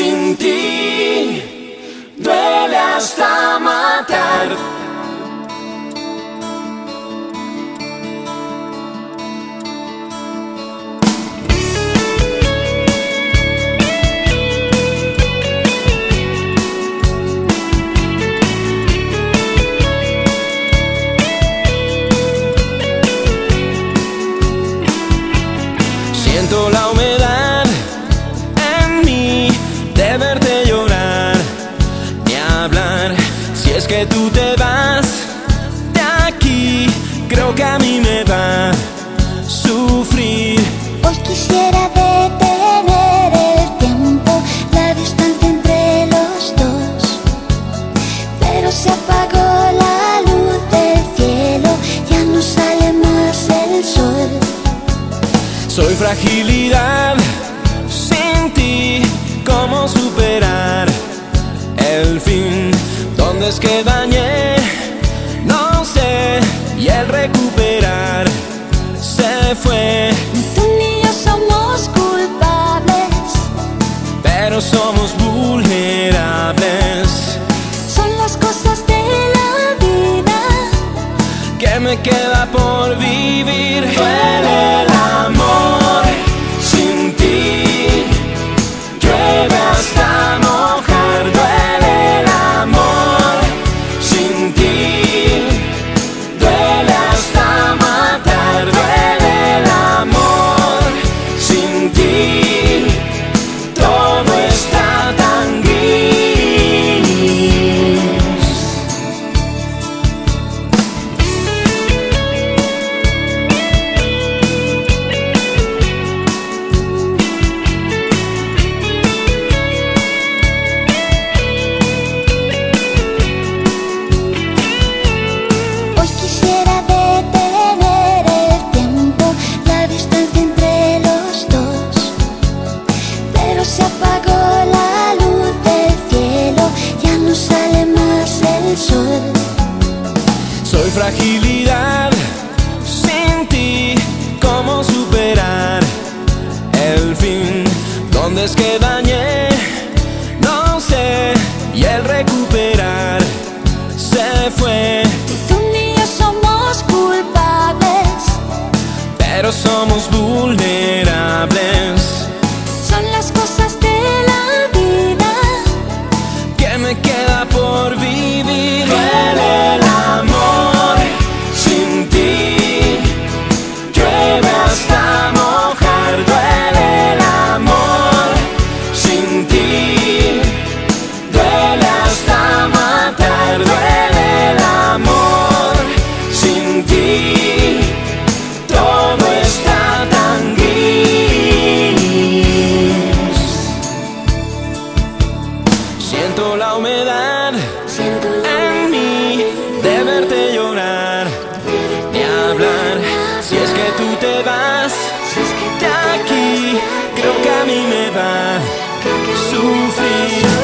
sin ti duele hasta matar. Siento la humedad en mí de verte llorar, ni hablar. Si es que tú te vas de aquí, creo que a mí me va a sufrir. Hoy quisiera detener el tiempo, la distancia entre los dos, pero se apagó la luz del cielo, ya no sale más el sol. Soy fragilidad sin ti, ¿cómo superar el fin? ¿Dónde es que dañé? No sé, y el recuperar se fue. Tú ni yo somos culpables, Pero somos vulnerables. son las cosas de la vida. ¿Qué me queda por vivir? Duele el amor sin ti, llueve hasta mojar. Duele el amor sin ti, duele hasta matar. Duele el amor sin ti, todo está tan gris. Hoy quisiera detener el tiempo, la distancia entre los dos, pero se apagó la luz del cielo, ya no sale más el sol. Soy fragilidad sin ti, ¿cómo superar el fin? ¿Dónde es que dañé? No sé, y el recuperar se fue. Tú ni yo somos culpables, Pero somos vulnerables. son las cosas de la vida. ¿Qué me queda por vivir? Duele el amor sin ti, llueve hasta mojar. Duele el amor sin ti, duele hasta matar. Duele el amor sin ti, todo está tan gris. Siento la humedad Siento la en mí de verte llorar, ni hablar. Si es que tú te vas de aquí, creo que a mí me va a sufrir.